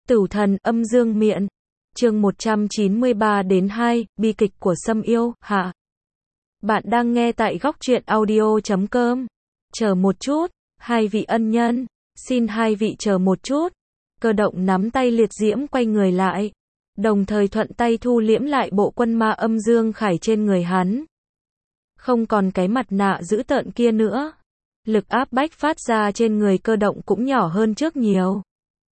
Tử thần âm dương miện. Chương 193 đến 2, bi kịch của Sâm Yêu, hạ. Bạn đang nghe tại góc truyện audio.com. Chờ một chút, hai vị ân nhân, xin hai vị chờ một chút. Cơ động nắm tay liệt diễm quay người lại, đồng thời thuận tay thu liễm lại bộ quân ma âm dương khải trên người hắn. Không còn cái mặt nạ dữ tợn kia nữa. Lực áp bách phát ra trên người cơ động cũng nhỏ hơn trước nhiều.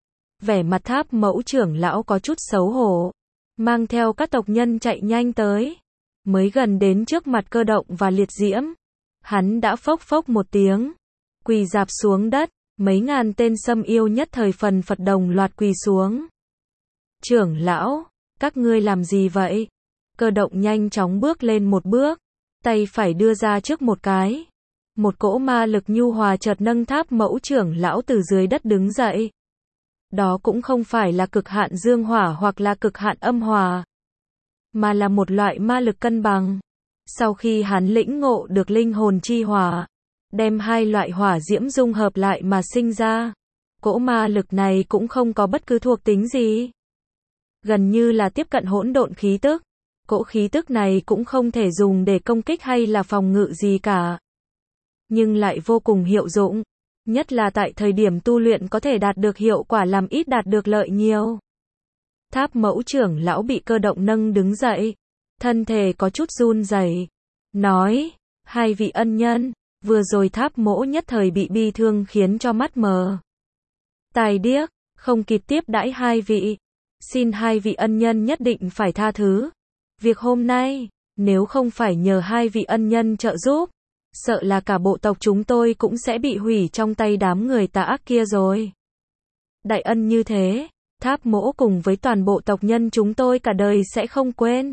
Vẻ mặt Tháp Mẫu trưởng lão có chút xấu hổ, mang theo các tộc nhân chạy nhanh tới. Mới gần đến trước mặt cơ động và liệt diễm, hắn đã phốc phốc một tiếng, quỳ rạp xuống đất. Mấy ngàn tên Sâm Yêu nhất thời phần phật đồng loạt quỳ xuống. Trưởng lão, các ngươi làm gì vậy? Cơ động nhanh chóng bước lên một bước, tay phải đưa ra trước một cái. Một cỗ ma lực nhu hòa chợt nâng Tháp Mẫu trưởng lão từ dưới đất đứng dậy. Đó cũng không phải là cực hạn dương hỏa hoặc là cực hạn âm hỏa, mà là một loại ma lực cân bằng. Sau khi hắn lĩnh ngộ được linh hồn chi hỏa, đem hai loại hỏa diễm dung hợp lại mà sinh ra. Cỗ ma lực này cũng không có bất cứ thuộc tính gì, gần như là tiếp cận hỗn độn khí tức. Cỗ khí tức này cũng không thể dùng để công kích hay là phòng ngự gì cả, nhưng lại vô cùng hiệu dụng, nhất là tại thời điểm tu luyện có thể đạt được hiệu quả làm ít đạt được lợi nhiều. Tháp Mẫu trưởng lão bị cơ động nâng đứng dậy, thân thể có chút run rẩy, nói: hai vị ân nhân, vừa rồi Tháp Mỗ nhất thời bị bi thương khiến cho mắt mờ, tai điếc, không kịp tiếp đãi hai vị, xin hai vị ân nhân nhất định phải tha thứ. Việc hôm nay, nếu không phải nhờ hai vị ân nhân trợ giúp, sợ là cả bộ tộc chúng tôi cũng sẽ bị hủy trong tay đám người tà ác kia rồi. Đại ân như thế, Tháp Mỗ cùng với toàn bộ tộc nhân chúng tôi cả đời sẽ không quên.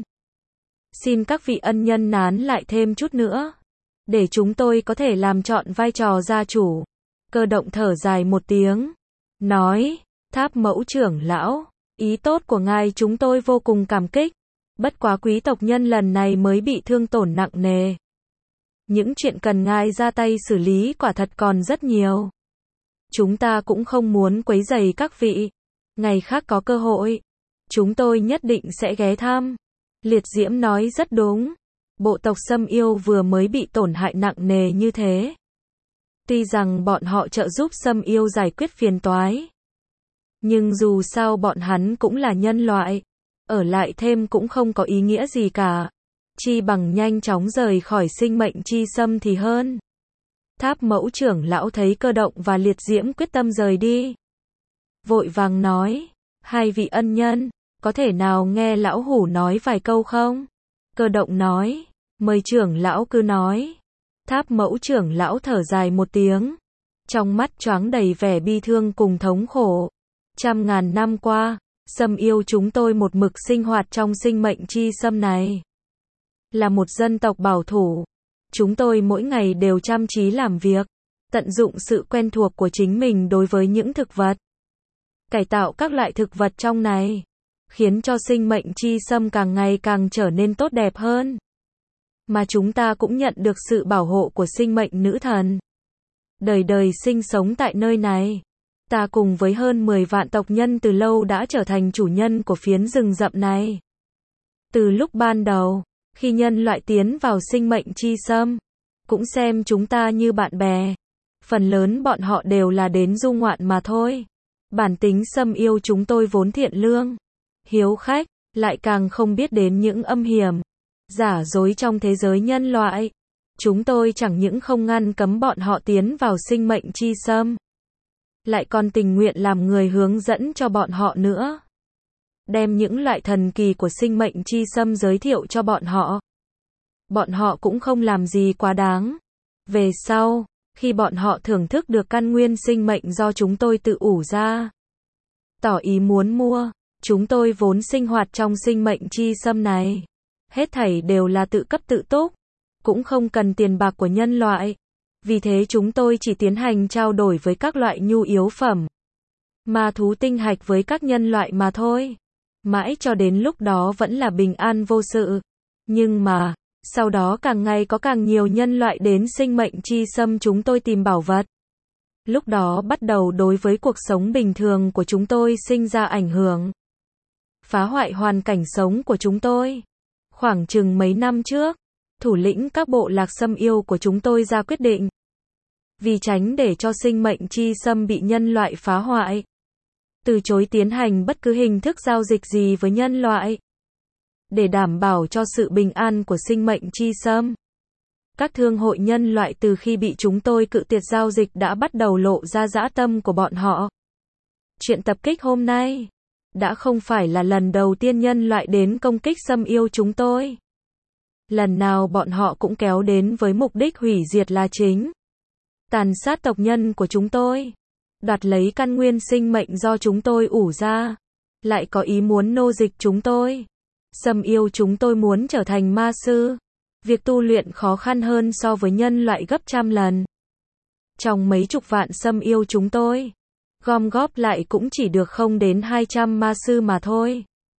Xin các vị ân nhân nán lại thêm chút nữa, để chúng tôi có thể làm trọn vai trò gia chủ. Cơ động thở dài một tiếng, nói: Tháp Mẫu trưởng lão, ý tốt của ngài chúng tôi vô cùng cảm kích. Bất quá quý tộc nhân lần này mới bị thương tổn nặng nề. Những chuyện cần ngài ra tay xử lý quả thật còn rất nhiều. Chúng ta cũng không muốn quấy rầy các vị. Ngày khác có cơ hội, chúng tôi nhất định sẽ ghé thăm. Liệt diễm nói rất đúng. Bộ tộc Sâm Yêu vừa mới bị tổn hại nặng nề như thế. Tuy rằng bọn họ trợ giúp Sâm Yêu giải quyết phiền toái, nhưng dù sao bọn hắn cũng là nhân loại, ở lại thêm cũng không có ý nghĩa gì cả. Chi bằng nhanh chóng rời khỏi sinh mệnh chi xâm thì hơn. Tháp Mẫu trưởng lão thấy cơ động và liệt diễm quyết tâm rời đi, vội vàng nói: hai vị ân nhân, có thể nào nghe lão hủ nói vài câu không? Cơ động nói: mời trưởng lão cứ nói. Tháp Mẫu trưởng lão thở dài một tiếng, trong mắt choáng đầy vẻ bi thương cùng thống khổ. Trăm ngàn năm qua, Sâm Yêu chúng tôi một mực sinh hoạt trong sinh mệnh chi xâm này. Là một dân tộc bảo thủ, chúng tôi mỗi ngày đều chăm chí làm việc, tận dụng sự quen thuộc của chính mình đối với những thực vật, cải tạo các loại thực vật trong này, khiến cho sinh mệnh chi xâm càng ngày càng trở nên tốt đẹp hơn. Mà chúng ta cũng nhận được sự bảo hộ của sinh mệnh nữ thần, đời đời sinh sống tại nơi này. Ta cùng với hơn 10 vạn tộc nhân từ lâu đã trở thành chủ nhân của phiến rừng rậm này. Từ lúc ban đầu, khi nhân loại tiến vào sinh mệnh chi xâm, cũng xem chúng ta như bạn bè. Phần lớn bọn họ đều là đến du ngoạn mà thôi. Bản tính Sâm Yêu chúng tôi vốn thiện lương, hiếu khách, lại càng không biết đến những âm hiểm, giả dối trong thế giới nhân loại. Chúng tôi chẳng những không ngăn cấm bọn họ tiến vào sinh mệnh chi xâm, lại còn tình nguyện làm người hướng dẫn cho bọn họ nữa. Đem những loại thần kỳ của sinh mệnh chi xâm giới thiệu cho bọn họ. Bọn họ cũng không làm gì quá đáng. Về sau, khi bọn họ thưởng thức được căn nguyên sinh mệnh do chúng tôi tự ủ ra, tỏ ý muốn mua, chúng tôi vốn sinh hoạt trong sinh mệnh chi xâm này. Hết thảy đều là tự cấp tự túc, cũng không cần tiền bạc của nhân loại. Vì thế chúng tôi chỉ tiến hành trao đổi với các loại nhu yếu phẩm, ma thú tinh hạch với các nhân loại mà thôi. Mãi cho đến lúc đó vẫn là bình an vô sự. Nhưng mà, sau đó càng ngày có càng nhiều nhân loại đến sinh mệnh chi xâm chúng tôi tìm bảo vật. Lúc đó bắt đầu đối với cuộc sống bình thường của chúng tôi sinh ra ảnh hưởng. Phá hoại hoàn cảnh sống của chúng tôi. Khoảng chừng mấy năm trước, thủ lĩnh các bộ lạc Sâm Yêu của chúng tôi ra quyết định. Vì tránh để cho sinh mệnh chi sâm bị nhân loại phá hoại. Từ chối tiến hành bất cứ hình thức giao dịch gì với nhân loại. Để đảm bảo cho sự bình an của sinh mệnh chi sâm. Các thương hội nhân loại từ khi bị chúng tôi cự tuyệt giao dịch đã bắt đầu lộ ra dã tâm của bọn họ. Chuyện tập kích hôm nay đã không phải là lần đầu tiên nhân loại đến công kích Sâm Yêu chúng tôi. Lần nào bọn họ cũng kéo đến với mục đích hủy diệt là chính. Tàn sát tộc nhân của chúng tôi. Đoạt lấy căn nguyên sinh mệnh do chúng tôi ủ ra. Lại có ý muốn nô dịch chúng tôi. Sâm Yêu chúng tôi muốn trở thành ma sư. Việc tu luyện khó khăn hơn so với nhân loại gấp trăm lần. Trong mấy chục vạn Sâm Yêu chúng tôi, gom góp lại cũng chỉ được không đến 200 ma sư mà thôi.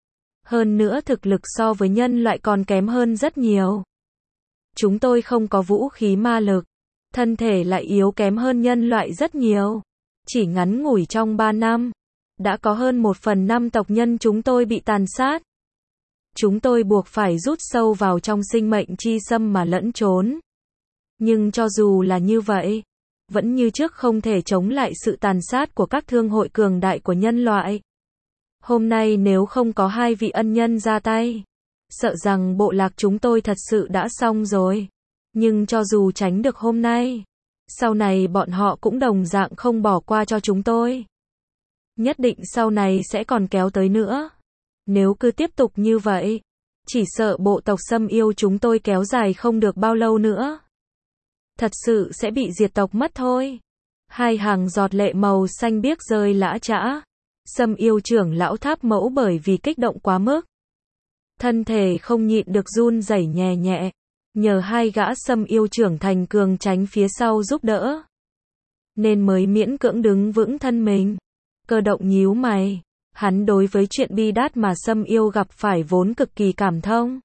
Hơn nữa thực lực so với nhân loại còn kém hơn rất nhiều. Chúng tôi không có vũ khí ma lực. Thân thể lại yếu kém hơn nhân loại rất nhiều. Chỉ ngắn ngủi trong 3 năm, đã có hơn 1/5 tộc nhân chúng tôi bị tàn sát. Chúng tôi buộc phải rút sâu vào trong sinh mệnh chi sâm mà lẫn trốn. Nhưng cho dù là như vậy, vẫn như trước không thể chống lại sự tàn sát của các thương hội cường đại của nhân loại. Hôm nay nếu không có hai vị ân nhân ra tay, sợ rằng bộ lạc chúng tôi thật sự đã xong rồi. Nhưng cho dù tránh được hôm nay, sau này bọn họ cũng đồng dạng không bỏ qua cho chúng tôi. Nhất định sau này sẽ còn kéo tới nữa. Nếu cứ tiếp tục như vậy, chỉ sợ bộ tộc Sâm Yêu chúng tôi kéo dài không được bao lâu nữa. Thật sự sẽ bị diệt tộc mất thôi. Hai hàng giọt lệ màu xanh biếc rơi lã chã. Sâm Yêu trưởng lão Tháp Mẫu bởi vì kích động quá mức. Thân thể không nhịn được run rẩy nhẹ nhẹ. Nhờ hai gã Sâm Yêu trưởng thành cường tránh phía sau giúp đỡ, nên mới miễn cưỡng đứng vững thân mình. Cơ động nhíu mày. Hắn đối với chuyện bi đát mà Sâm Yêu gặp phải vốn cực kỳ cảm thông.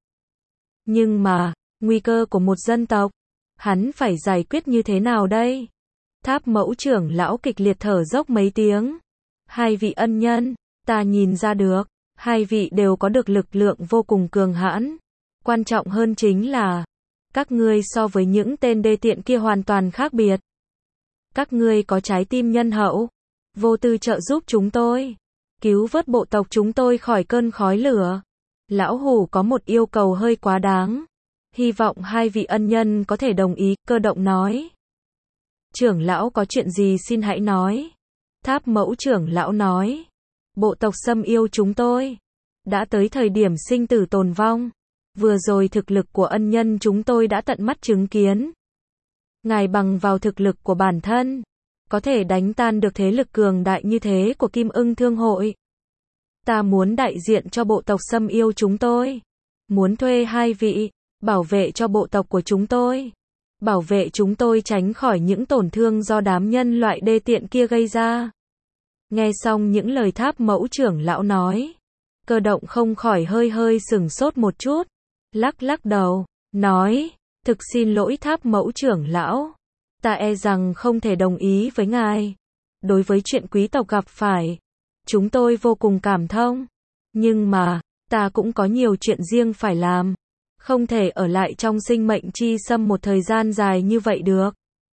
Nhưng mà, nguy cơ của một dân tộc, hắn phải giải quyết như thế nào đây? Tháp Mẫu trưởng lão kịch liệt thở dốc mấy tiếng. Hai vị ân nhân, ta nhìn ra được, hai vị đều có được lực lượng vô cùng cường hãn. Quan trọng hơn chính là, các ngươi so với những tên đê tiện kia hoàn toàn khác biệt. Các ngươi có trái tim nhân hậu, vô tư trợ giúp chúng tôi, cứu vớt bộ tộc chúng tôi khỏi cơn khói lửa. Lão Hủ có một yêu cầu hơi quá đáng. Hy vọng hai vị ân nhân có thể đồng ý, Cơ động nói. Trưởng lão có chuyện gì xin hãy nói. Tháp Mẫu trưởng lão nói. Bộ tộc Sâm Yêu chúng tôi đã tới thời điểm sinh tử tồn vong. Vừa rồi thực lực của ân nhân chúng tôi đã tận mắt chứng kiến. Ngài bằng vào thực lực của bản thân, có thể đánh tan được thế lực cường đại như thế của Kim Ưng Thương hội. Ta muốn đại diện cho bộ tộc Sâm Yêu chúng tôi. Muốn thuê hai vị, bảo vệ cho bộ tộc của chúng tôi. Bảo vệ chúng tôi tránh khỏi những tổn thương do đám nhân loại đê tiện kia gây ra. Nghe xong những lời Tháp Mẫu trưởng lão nói, Cơ động không khỏi hơi sửng sốt một chút. Lắc đầu, nói, thực xin lỗi Tháp Mẫu trưởng lão. Ta e rằng không thể đồng ý với ngài. Đối với chuyện quý tộc gặp phải, chúng tôi vô cùng cảm thông. Nhưng mà, ta cũng có nhiều chuyện riêng phải làm. Không thể ở lại trong sinh mệnh chi sâm một thời gian dài như vậy được.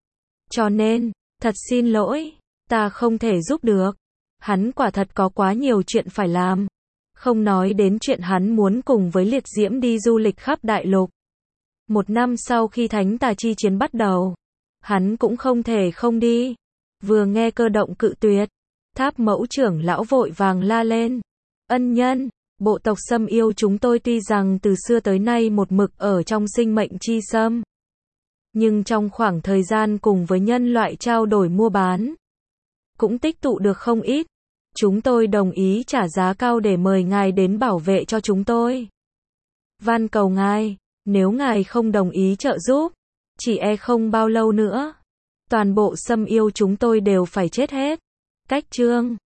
Cho nên, thật xin lỗi, ta không thể giúp được. Hắn quả thật có quá nhiều chuyện phải làm. Không nói đến chuyện hắn muốn cùng với Liệt Diễm đi du lịch khắp đại lục. 1 năm sau khi Thánh Tà chi chiến bắt đầu, hắn cũng không thể không đi. Vừa nghe Cơ động cự tuyệt, Tháp Mẫu trưởng lão vội vàng la lên. Ân nhân, bộ tộc Sâm Yêu chúng tôi tuy rằng từ xưa tới nay một mực ở trong sinh mệnh chi sâm. Nhưng trong khoảng thời gian cùng với nhân loại trao đổi mua bán, cũng tích tụ được không ít. Chúng tôi đồng ý trả giá cao để mời ngài đến bảo vệ cho chúng tôi. Van cầu ngài, nếu ngài không đồng ý trợ giúp, chỉ e không bao lâu nữa, toàn bộ Sâm Yêu chúng tôi đều phải chết hết. Cách chương